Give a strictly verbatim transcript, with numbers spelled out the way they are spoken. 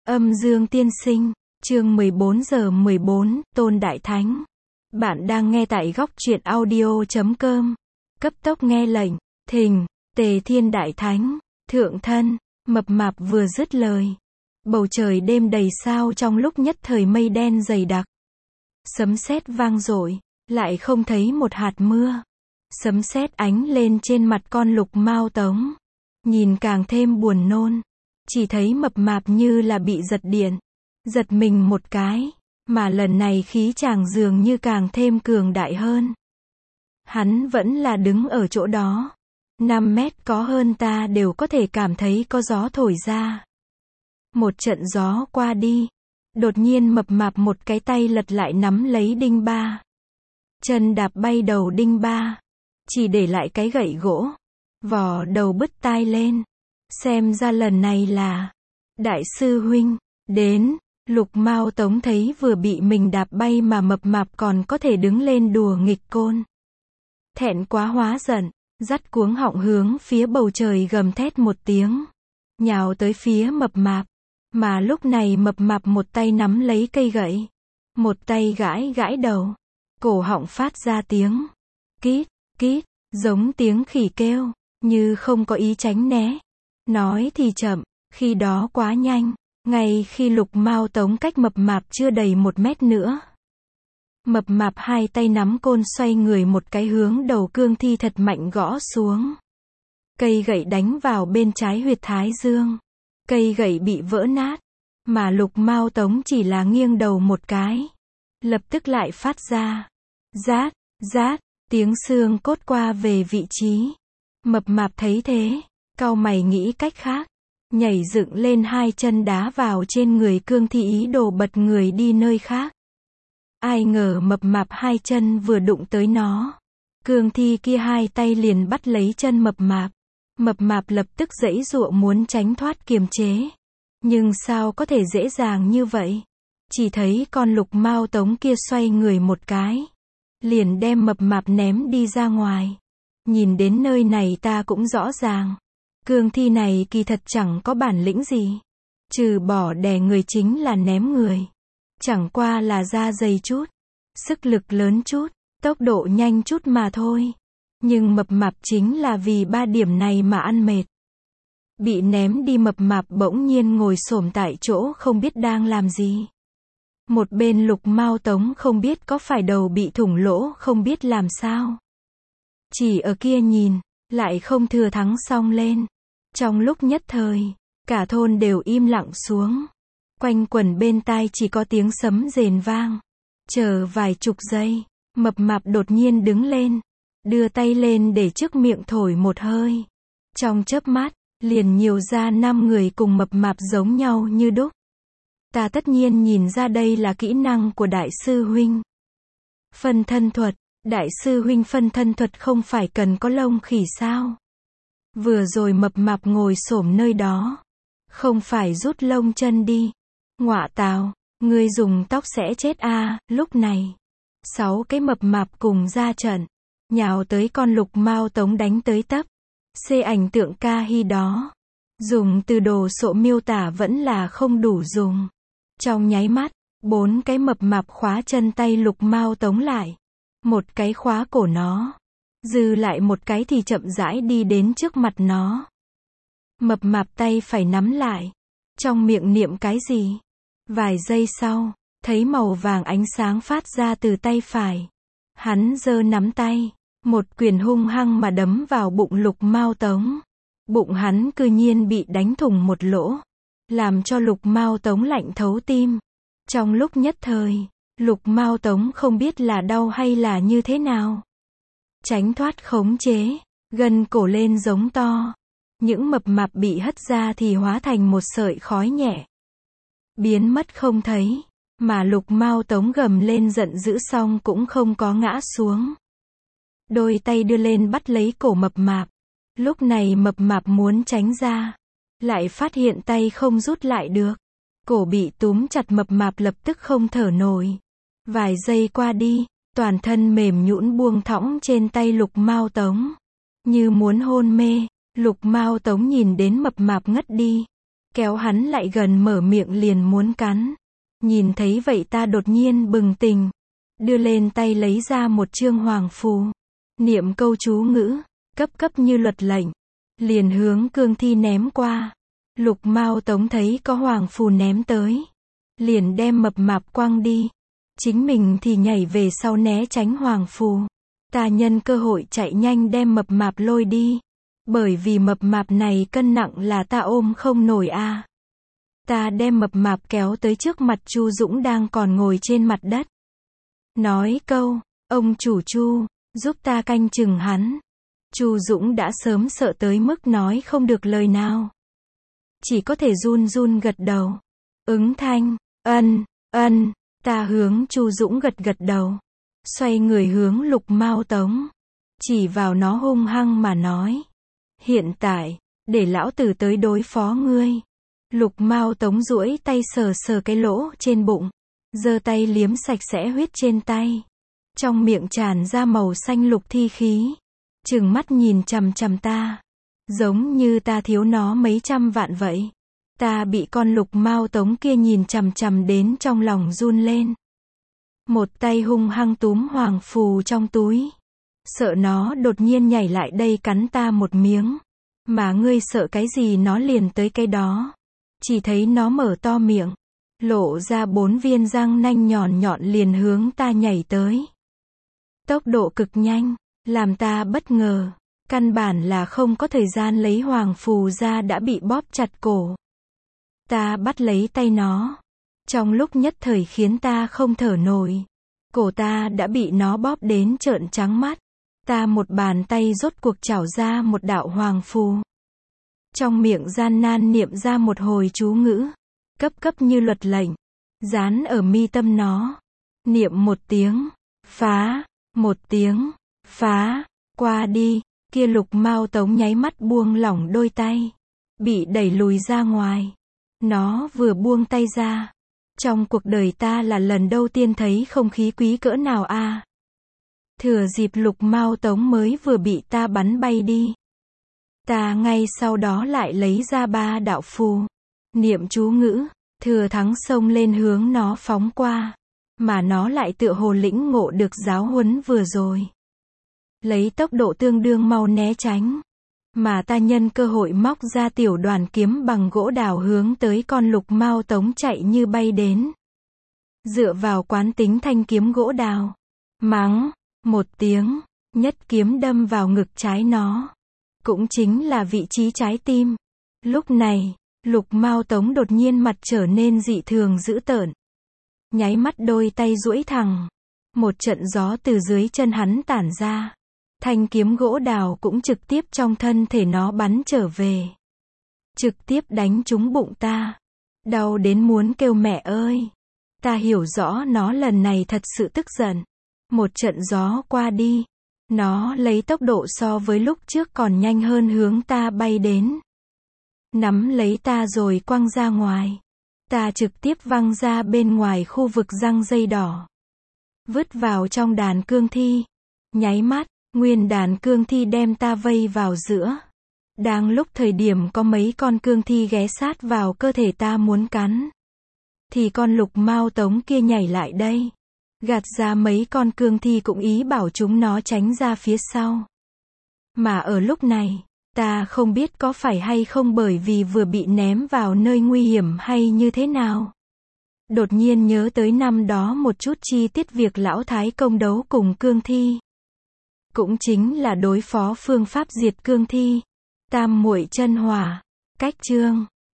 Âm Dương Tiên Sinh, chương mười bốn giờ mười bốn, Tôn Đại Thánh. Bạn đang nghe tại góc truyện audio chấm com. Cấp tốc nghe lệnh, thình, Tề Thiên Đại Thánh, thượng thân, mập mạp vừa dứt lời. Bầu trời đêm đầy sao trong lúc nhất thời mây đen dày đặc. Sấm sét vang dội, lại không thấy một hạt mưa. Sấm sét ánh lên trên mặt con Lục Mao Tống. Nhìn càng thêm buồn nôn. Chỉ thấy mập mạp như là bị giật điện. Giật mình một cái. Mà lần này khí chàng dường như càng thêm cường đại hơn. Hắn vẫn là đứng ở chỗ đó. năm mét có hơn ta đều có thể cảm thấy có gió thổi ra. Một trận gió qua đi. Đột nhiên mập mạp một cái tay lật lại nắm lấy đinh ba. Chân đạp bay đầu đinh ba. Chỉ để lại cái gậy gỗ. Vò đầu bứt tai lên. Xem ra lần này là Đại sư huynh đến. Lục Mao Tống thấy vừa bị mình đạp bay mà mập mạp còn có thể đứng lên đùa nghịch côn. Thẹn quá hóa giận, dắt cuống họng hướng phía bầu trời gầm thét một tiếng. Nhào tới phía mập mạp. Mà lúc này mập mạp một tay nắm lấy cây gậy. Một tay gãi gãi đầu. Cổ họng phát ra tiếng kít, kít, giống tiếng khỉ kêu, như không có ý tránh né. Nói thì chậm, khi đó quá nhanh, ngay khi Lục Mao Tống cách mập mạp chưa đầy một mét nữa. Mập mạp hai tay nắm côn xoay người một cái hướng đầu cương thi thật mạnh gõ xuống. Cây gậy đánh vào bên trái huyệt thái dương. Cây gậy bị vỡ nát, mà Lục Mao Tống chỉ là nghiêng đầu một cái. Lập tức lại phát ra rát, rát, tiếng xương cốt qua về vị trí. Mập mạp thấy thế, cau mày nghĩ cách khác. Nhảy dựng lên hai chân đá vào trên người cương thi ý đồ bật người đi nơi khác. Ai ngờ mập mạp hai chân vừa đụng tới nó. Cương thi kia hai tay liền bắt lấy chân mập mạp. Mập mạp lập tức giãy giụa muốn tránh thoát kiềm chế. Nhưng sao có thể dễ dàng như vậy? Chỉ thấy con Lục Mao Tống kia xoay người một cái. Liền đem mập mạp ném đi ra ngoài. Nhìn đến nơi này ta cũng rõ ràng. Cương thi này kỳ thật chẳng có bản lĩnh gì. Trừ bỏ đè người chính là ném người. Chẳng qua là da dày chút. Sức lực lớn chút. Tốc độ nhanh chút mà thôi. Nhưng mập mạp chính là vì ba điểm này mà ăn mệt. Bị ném đi mập mạp bỗng nhiên ngồi xổm tại chỗ không biết đang làm gì. Một bên Lục Mao Tống không biết có phải đầu bị thủng lỗ không biết làm sao. Chỉ ở kia nhìn, lại không thừa thắng xông lên. Trong lúc nhất thời, cả thôn đều im lặng xuống. Quanh quẩn bên tai chỉ có tiếng sấm rền vang. Chờ vài chục giây, mập mạp đột nhiên đứng lên. Đưa tay lên để trước miệng thổi một hơi. Trong chớp mắt, liền nhiều ra năm người cùng mập mạp giống nhau như đúc. Ta tất nhiên nhìn ra đây là kỹ năng của Đại sư huynh. Phân thân thuật, Đại sư huynh phân thân thuật không phải cần có lông khỉ sao? Vừa rồi mập mạp ngồi xổm nơi đó. Không phải rút lông chân đi. Ngọa tào, ngươi dùng tóc sẽ chết a. À. Lúc này, sáu cái mập mạp cùng ra trận. Nhào tới con Lục Mao Tống đánh tới tấp. Xê ảnh tượng ca hy đó. Dùng từ đồ sộ miêu tả vẫn là không đủ dùng. Trong nháy mắt, bốn cái mập mạp khóa chân tay Lục Mao Tống lại. Một cái khóa cổ nó. Dư lại một cái thì chậm rãi đi đến trước mặt nó. Mập mạp tay phải nắm lại. Trong miệng niệm cái gì? Vài giây sau, thấy màu vàng ánh sáng phát ra từ tay phải. Hắn giơ nắm tay. Một quyền hung hăng mà đấm vào bụng Lục Mao Tống. Bụng hắn cư nhiên bị đánh thủng một lỗ. Làm cho Lục Mao Tống lạnh thấu tim. Trong lúc nhất thời, Lục Mao Tống không biết là đau hay là như thế nào. Tránh thoát khống chế, gân cổ lên giống to. Những mập mạp bị hất ra thì hóa thành một sợi khói nhẹ. Biến mất không thấy. Mà Lục Mao Tống gầm lên giận dữ xong cũng không có ngã xuống. Đôi tay đưa lên bắt lấy cổ mập mạp. Lúc này mập mạp muốn tránh ra. Lại phát hiện tay không rút lại được. Cổ bị túm chặt mập mạp lập tức không thở nổi. Vài giây qua đi, toàn thân mềm nhũn buông thõng trên tay Lục Mao Tống. Như muốn hôn mê, Lục Mao Tống nhìn đến mập mạp ngất đi. kéo hắn lại gần mở miệng liền muốn cắn. Nhìn thấy vậy ta đột nhiên bừng tỉnh, đưa lên tay lấy ra một chương hoàng phù, niệm câu chú ngữ, cấp cấp như luật lệnh, liền hướng cương thi ném qua. Lục Mao Tống thấy có hoàng phù ném tới, liền đem mập mạp quăng đi, chính mình thì nhảy về sau né tránh hoàng phù. Ta nhân cơ hội chạy nhanh đem mập mạp lôi đi, bởi vì mập mạp này cân nặng là ta ôm không nổi a. À. Ta đem mập mạp kéo tới trước mặt Chu Dũng đang còn ngồi trên mặt đất. Nói câu, ông chủ Chu, giúp ta canh chừng hắn. Chu Dũng đã sớm sợ tới mức nói không được lời nào. Chỉ có thể run run gật đầu. Ứng thanh, ân, ân, ta hướng Chu Dũng gật gật đầu. Xoay người hướng Lục Mao Tống. Chỉ vào nó hung hăng mà nói. Hiện tại, để lão tử tới đối phó ngươi. Lục Mao Tống duỗi tay sờ sờ cái lỗ trên bụng. Giơ tay liếm sạch sẽ huyết trên tay. Trong miệng tràn ra màu xanh lục thi khí. Trừng mắt nhìn chằm chằm ta. Giống như ta thiếu nó mấy trăm vạn vậy. Ta bị con Lục Mao Tống kia nhìn chằm chằm đến trong lòng run lên. Một tay hung hăng túm hoàng phù trong túi. Sợ nó đột nhiên nhảy lại đây cắn ta một miếng. Mà ngươi sợ cái gì nó liền tới cái đó. Chỉ thấy nó mở to miệng. Lộ ra bốn viên răng nanh nhọn nhọn liền hướng ta nhảy tới. Tốc độ cực nhanh, làm ta bất ngờ. Căn bản là không có thời gian lấy hoàng phù ra đã bị bóp chặt cổ. Ta bắt lấy tay nó. Trong lúc nhất thời khiến ta không thở nổi. Cổ ta đã bị nó bóp đến trợn trắng mắt. Ta một bàn tay rốt cuộc chảo ra một đạo hoàng phù. Trong miệng gian nan niệm ra một hồi chú ngữ. Cấp cấp như luật lệnh. Dán ở mi tâm nó. Niệm một tiếng. Phá. Một tiếng. Phá. Qua đi. Kia Lục Mao Tống nháy mắt buông lỏng đôi tay. Bị đẩy lùi ra ngoài. Nó vừa buông tay ra. Trong cuộc đời ta là lần đầu tiên thấy không khí quý cỡ nào a. À. Thừa dịp Lục Mao Tống mới vừa bị ta bắn bay đi. Ta ngay sau đó lại lấy ra ba đạo phù. Niệm chú ngữ. Thừa thắng xông lên hướng nó phóng qua. Mà nó lại tựa hồ lĩnh ngộ được giáo huấn vừa rồi. Lấy tốc độ tương đương mau né tránh. Mà ta nhân cơ hội móc ra tiểu đoàn kiếm bằng gỗ đào hướng tới con Lục Mao Tống chạy như bay đến. Dựa vào quán tính thanh kiếm gỗ đào. Mắng. Một tiếng. Nhất kiếm đâm vào ngực trái nó. Cũng chính là vị trí trái tim. Lúc này, Lục Mao Tống đột nhiên mặt trở nên dị thường dữ tợn. Nháy mắt đôi tay duỗi thẳng. Một trận gió từ dưới chân hắn tản ra. Thanh kiếm gỗ đào cũng trực tiếp trong thân thể nó bắn trở về. Trực tiếp đánh trúng bụng ta. Đau đến muốn kêu mẹ ơi. Ta hiểu rõ nó lần này thật sự tức giận. Một trận gió qua đi. Nó lấy tốc độ so với lúc trước còn nhanh hơn hướng ta bay đến. Nắm lấy ta rồi quăng ra ngoài. Ta trực tiếp văng ra bên ngoài khu vực răng dây đỏ. Vứt vào trong đàn cương thi. Nháy mắt, nguyên đàn cương thi đem ta vây vào giữa. Đang lúc thời điểm có mấy con cương thi ghé sát vào cơ thể ta muốn cắn. Thì con Lục Mao Tống kia nhảy lại đây. Gạt ra mấy con cương thi cũng ý bảo chúng nó tránh ra phía sau. Mà ở lúc này, ta không biết có phải hay không bởi vì vừa bị ném vào nơi nguy hiểm hay như thế nào. Đột nhiên nhớ tới năm đó một chút chi tiết việc lão Thái công đấu cùng cương thi. Cũng chính là đối phó phương pháp diệt cương thi. Tam muội chân hỏa. Cách chương